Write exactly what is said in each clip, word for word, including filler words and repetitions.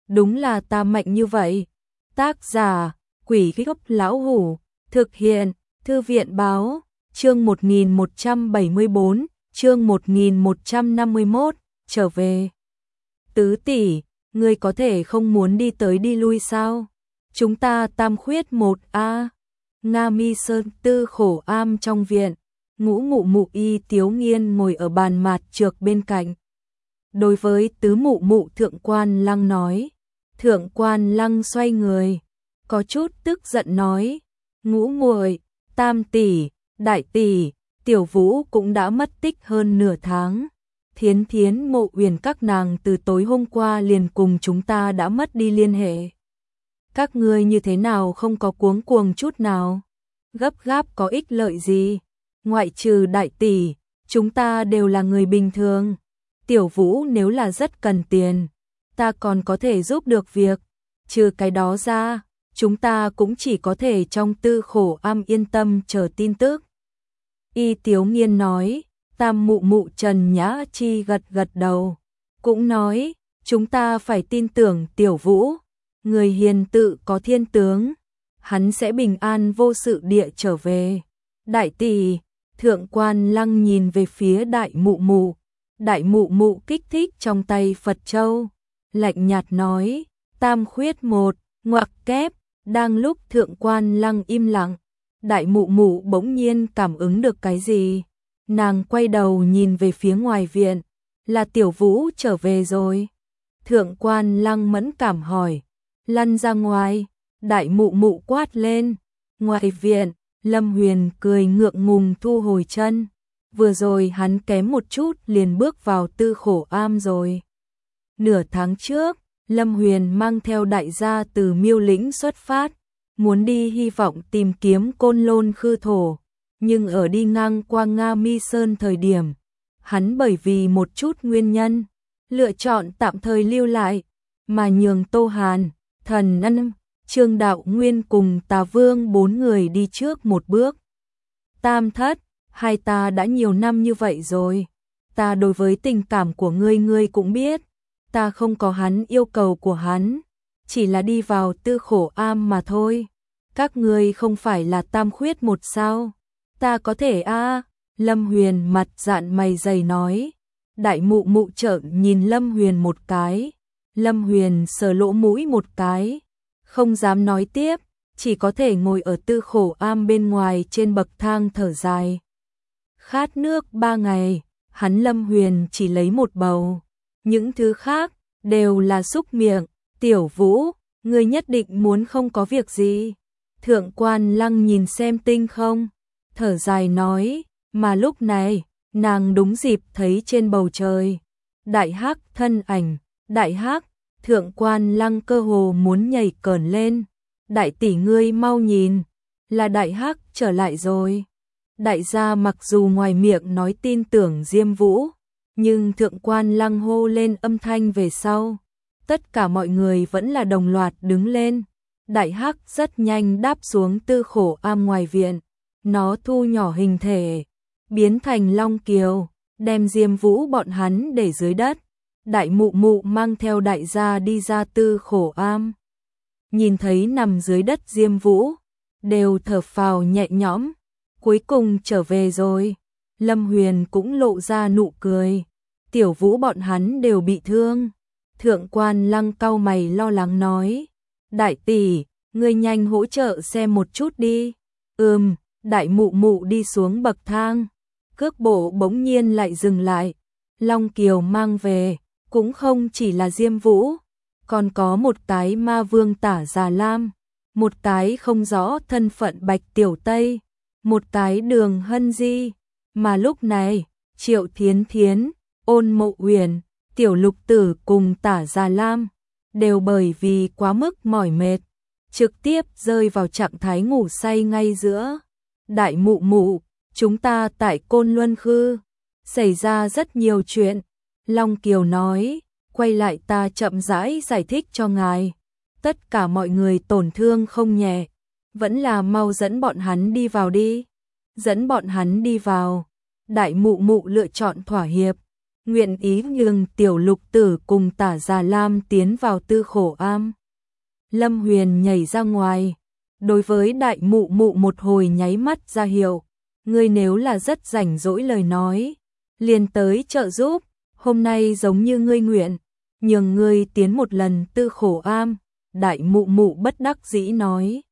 đúng là ta mạnh như vậy. Tác giả, Quỷ Gốc Lão Hủ, thực hiện, Thư viện Báo, chương một nghìn một trăm bảy mươi bốn, chương một nghìn một trăm năm mươi mốt, trở về. Tứ tỷ, ngươi có thể không muốn đi tới đi lui sao? Chúng ta tam khuyết một a. Nga Mi Sơn Tư Khổ Am trong viện, Ngũ mụ mụ Y Tiếu Nghiên ngồi ở bàn mạt trược bên cạnh. Đối với tứ mụ mụ Thượng Quan Lăng nói, Thượng Quan Lăng xoay người, có chút tức giận nói, Ngũ muội, tam tỷ, đại tỷ, Tiểu Vũ cũng đã mất tích hơn nửa tháng. Thiến Thiến Mộ Uyển các nàng từ tối hôm qua liền cùng chúng ta đã mất đi liên hệ. Các ngươi như thế nào không có cuống cuồng chút nào? Gấp gáp có ích lợi gì? Ngoại trừ đại tỷ, chúng ta đều là người bình thường. Tiểu Vũ nếu là rất cần tiền, ta còn có thể giúp được việc. Trừ cái đó ra, chúng ta cũng chỉ có thể trong Tư Khổ Am yên tâm chờ tin tức. Y Tiếu Nghiên nói, tam mụ mụ Trần Nhã Chi gật gật đầu, cũng nói, chúng ta phải tin tưởng Tiểu Vũ, người hiền tự có thiên tướng, hắn sẽ bình an vô sự địa trở về. Đại tỷ, Thượng Quan Lăng nhìn về phía đại mụ mụ, đại mụ mụ kích thích trong tay Phật Châu, lạnh nhạt nói, tam khuyết một, ngoặc kép. Đang lúc Thượng Quan Lăng im lặng, đại mụ mụ bỗng nhiên cảm ứng được cái gì. Nàng quay đầu nhìn về phía ngoài viện, là Tiểu Vũ trở về rồi. Thượng Quan Lăng mẫn cảm hỏi, lăn ra ngoài, đại mụ mụ quát lên. Ngoài viện, Lâm Huyền cười ngượng ngùng thu hồi chân. Vừa rồi hắn kém một chút liền bước vào Tư Khổ Am rồi. Nửa tháng trước, Lâm Huyền mang theo đại gia từ Miêu Lĩnh xuất phát, muốn đi hy vọng tìm kiếm Côn Lôn Khư Thổ, nhưng ở đi ngang qua Nga Mi Sơn thời điểm, hắn bởi vì một chút nguyên nhân, lựa chọn tạm thời lưu lại, mà nhường Tô Hàn, Thần Ân, Trương Đạo Nguyên cùng Tà Vương bốn người đi trước một bước. Tam thất, hai ta đã nhiều năm như vậy rồi, ta đối với tình cảm của ngươi ngươi cũng biết. Ta không có hắn yêu cầu của hắn, chỉ là đi vào Tư Khổ Am mà thôi. Các ngươi không phải là tam khuyết một sao? Ta có thể a à? Lâm Huyền mặt dạn mày dày nói. Đại mụ mụ trợn nhìn Lâm Huyền một cái. Lâm Huyền sờ lỗ mũi một cái, không dám nói tiếp, chỉ có thể ngồi ở Tư Khổ Am bên ngoài trên bậc thang thở dài. Khát nước ba ngày, hắn Lâm Huyền chỉ lấy một bầu. Những thứ khác đều là xúc miệng. Tiểu Vũ, ngươi nhất định muốn không có việc gì. Thượng Quan Lăng nhìn xem tinh không, thở dài nói, mà lúc này, nàng đúng dịp thấy trên bầu trời. Đại hắc thân ảnh, đại hắc, Thượng Quan Lăng cơ hồ muốn nhảy cởn lên. Đại tỷ ngươi mau nhìn, là đại hắc trở lại rồi. Đại gia mặc dù ngoài miệng nói tin tưởng Diêm Vũ, nhưng Thượng Quan Lăng hô lên âm thanh về sau, tất cả mọi người vẫn là đồng loạt đứng lên. Đại hắc rất nhanh đáp xuống Tư Khổ Am ngoài viện, nó thu nhỏ hình thể, biến thành long kiều, đem Diêm Vũ bọn hắn để dưới đất. Đại mụ mụ mang theo đại gia đi ra Tư Khổ Am, nhìn thấy nằm dưới đất Diêm Vũ, đều thở phào nhẹ nhõm, cuối cùng trở về rồi. Lâm Huyền cũng lộ ra nụ cười. Tiểu Vũ bọn hắn đều bị thương. Thượng Quan Lăng cau mày lo lắng nói, đại tỷ, ngươi nhanh hỗ trợ xem một chút đi. Ừm, đại mụ mụ đi xuống bậc thang, cước bộ bỗng nhiên lại dừng lại. Long Kiều mang về, cũng không chỉ là Diêm Vũ, còn có một cái ma vương Tả Già Lam, một cái không rõ thân phận Bạch Tiểu Tây, một cái Đường Hân Di. Mà lúc này, Triệu Thiến Thiến, Ôn Mộ Uyển, Tiểu Lục Tử cùng Tả Già Lam đều bởi vì quá mức mỏi mệt, trực tiếp rơi vào trạng thái ngủ say ngay giữa. Đại mụ mụ, chúng ta tại Côn Luân Khư xảy ra rất nhiều chuyện. Long Kiều nói, quay lại ta chậm rãi giải thích cho ngài. Tất cả mọi người tổn thương không nhẹ, vẫn là mau dẫn bọn hắn đi vào đi. Dẫn bọn hắn đi vào. Đại mụ mụ lựa chọn thỏa hiệp. nguyện ý nhường tiểu lục tử cùng Tả Già Lam tiến vào Tư Khổ Am. Lâm Huyền nhảy ra ngoài, đối với đại mụ mụ một hồi nháy mắt ra hiệu, ngươi nếu là rất rảnh rỗi lời nói, liền tới trợ giúp, hôm nay giống như ngươi nguyện, nhường ngươi tiến một lần Tư Khổ Am. Đại mụ mụ bất đắc dĩ nói.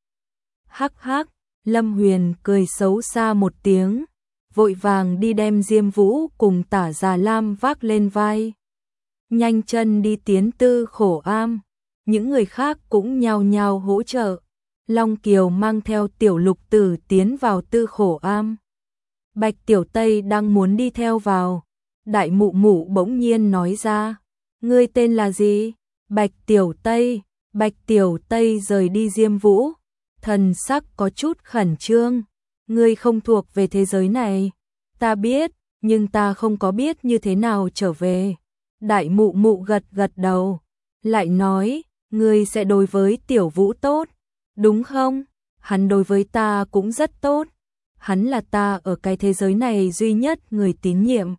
Hắc hắc, Lâm Huyền cười xấu xa một tiếng, vội vàng đi đem Diêm Vũ cùng Tả Già Lam vác lên vai. Nhanh chân đi tiến Tư Khổ Am, những người khác cũng nhao nhao hỗ trợ. Long Kiều mang theo tiểu lục tử tiến vào Tư Khổ Am. Bạch Tiểu Tây đang muốn đi theo vào, đại mụ mụ bỗng nhiên nói ra, ngươi tên là gì? Bạch Tiểu Tây. Bạch Tiểu Tây rời đi Diêm Vũ, thần sắc có chút khẩn trương, ngươi không thuộc về thế giới này, ta biết, nhưng ta không có biết như thế nào trở về. Đại mụ mụ gật gật đầu, lại nói, ngươi sẽ đối với Tiểu Vũ tốt, đúng không? Hắn đối với ta cũng rất tốt, hắn là ta ở cái thế giới này duy nhất người tín nhiệm.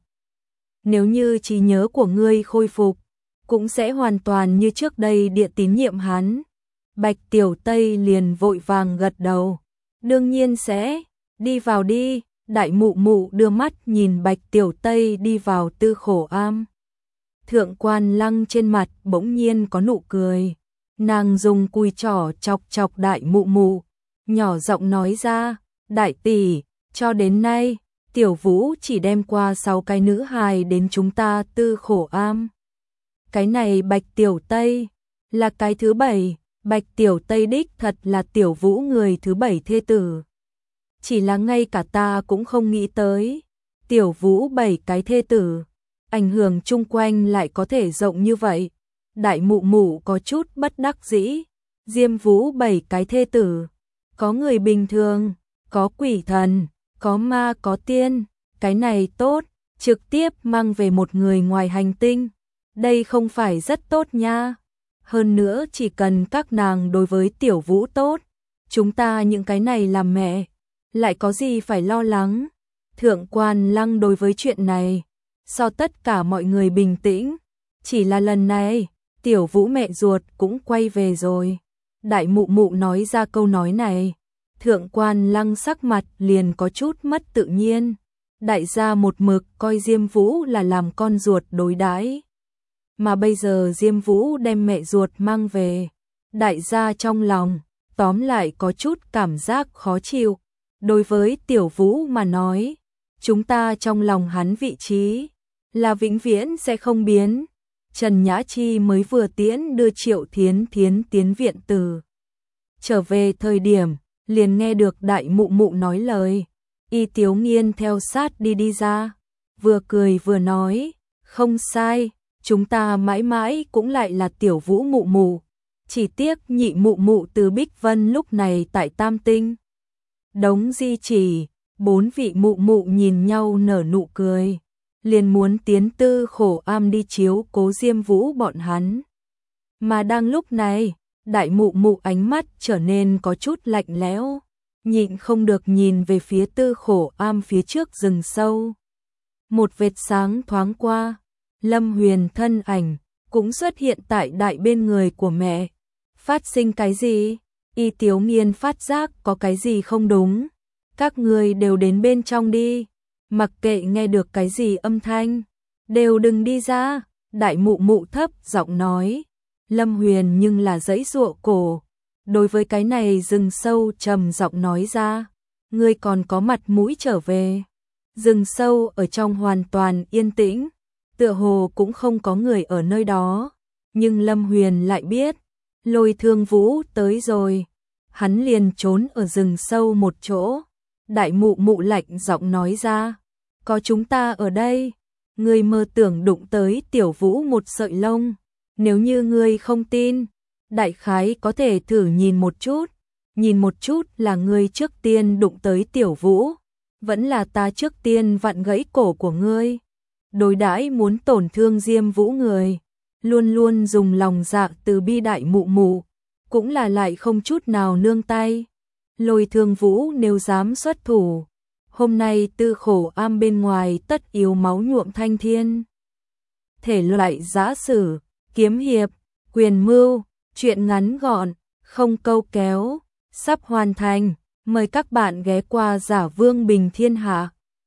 Nếu như trí nhớ của ngươi khôi phục, cũng sẽ hoàn toàn như trước đây địa tín nhiệm hắn. Bạch Tiểu Tây liền vội vàng gật đầu. Đương nhiên sẽ, đi vào đi. Đại mụ mụ đưa mắt nhìn Bạch Tiểu Tây đi vào Tư Khổ Am. Thượng Quan Lăng trên mặt bỗng nhiên có nụ cười. Nàng dùng cùi trỏ chọc chọc đại mụ mụ, nhỏ giọng nói ra, đại tỷ, cho đến nay, Tiểu Vũ chỉ đem qua sáu cái nữ hài đến chúng ta Tư Khổ Am. Cái này Bạch Tiểu Tây là cái thứ bảy, Bạch Tiểu Tây đích thật là Tiểu Vũ người thứ bảy thê tử. Chỉ là ngay cả ta cũng không nghĩ tới, Tiểu Vũ bảy cái thê tử, ảnh hưởng chung quanh lại có thể rộng như vậy. Đại mụ mụ có chút bất đắc dĩ, Diêm Vũ bảy cái thê tử, có người bình thường, có quỷ thần, có ma có tiên, cái này tốt, trực tiếp mang về một người ngoài hành tinh. Đây không phải rất tốt nha. Hơn nữa chỉ cần các nàng đối với Tiểu Vũ tốt, chúng ta những cái này làm mẹ, lại có gì phải lo lắng. Thượng Quan Lăng đối với chuyện này, so tất cả mọi người bình tĩnh. Chỉ là lần này, Tiểu Vũ mẹ ruột cũng quay về rồi. Đại mụ mụ nói ra câu nói này, Thượng Quan Lăng sắc mặt liền có chút mất tự nhiên. Đại gia một mực coi Diêm Vũ là làm con ruột đối đãi, mà bây giờ Diêm Vũ đem mẹ ruột mang về, đại gia trong lòng, tóm lại có chút cảm giác khó chịu. Đối với Tiểu Vũ mà nói, chúng ta trong lòng hắn vị trí, là vĩnh viễn sẽ không biến. Trần Nhã Chi mới vừa tiễn đưa Triệu Thiến Thiến tiến viện từ. Trở về thời điểm, liền nghe được đại mụ mụ nói lời. Y Tiếu Nghiên theo sát đi đi ra, vừa cười vừa nói, không sai. Chúng ta mãi mãi cũng lại là Tiểu Vũ mụ mụ, chỉ tiếc nhị mụ mụ từ Bích Vân lúc này tại Tam Tinh. Đống di chỉ, bốn vị mụ mụ nhìn nhau nở nụ cười, liền muốn tiến Tư Khổ Am đi chiếu cố Diêm Vũ bọn hắn. Mà đang lúc này, đại mụ mụ ánh mắt trở nên có chút lạnh lẽo, nhịn không được nhìn về phía Tư Khổ Am phía trước rừng sâu. Một vệt sáng thoáng qua, Lâm Huyền thân ảnh cũng xuất hiện tại đại bên người của mẹ. Phát sinh cái gì? Y Tiếu Nghiên phát giác có cái gì không đúng. Các người đều đến bên trong đi, mặc kệ nghe được cái gì âm thanh, đều đừng đi ra. Đại mụ mụ thấp giọng nói. Lâm Huyền nhưng là giãy giụa cổ, đối với cái này rừng sâu trầm giọng nói ra, ngươi còn có mặt mũi trở về. Rừng sâu ở trong hoàn toàn yên tĩnh, tựa hồ cũng không có người ở nơi đó, nhưng Lâm Huyền lại biết, Lôi Thương Vũ tới rồi, hắn liền trốn ở rừng sâu một chỗ. Đại mụ mụ lạnh giọng nói ra, có chúng ta ở đây, ngươi mơ tưởng đụng tới Tiểu Vũ một sợi lông, nếu như ngươi không tin, đại khái có thể thử nhìn một chút, nhìn một chút là ngươi trước tiên đụng tới Tiểu Vũ, vẫn là ta trước tiên vặn gãy cổ của ngươi. Đối đãi muốn tổn thương Diêm Vũ người, luôn luôn dùng lòng dạ từ bi đại mụ mụ, cũng là lại không chút nào nương tay. Lôi Thương Vũ nếu dám xuất thủ, hôm nay Tư Khổ Am bên ngoài tất yếu máu nhuộm thanh thiên. thể loại giã sử, kiếm hiệp, quyền mưu, truyện ngắn gọn, không câu kéo, sắp hoàn thành. Mời các bạn ghé qua Giả Vương Bình Thiên Hạ.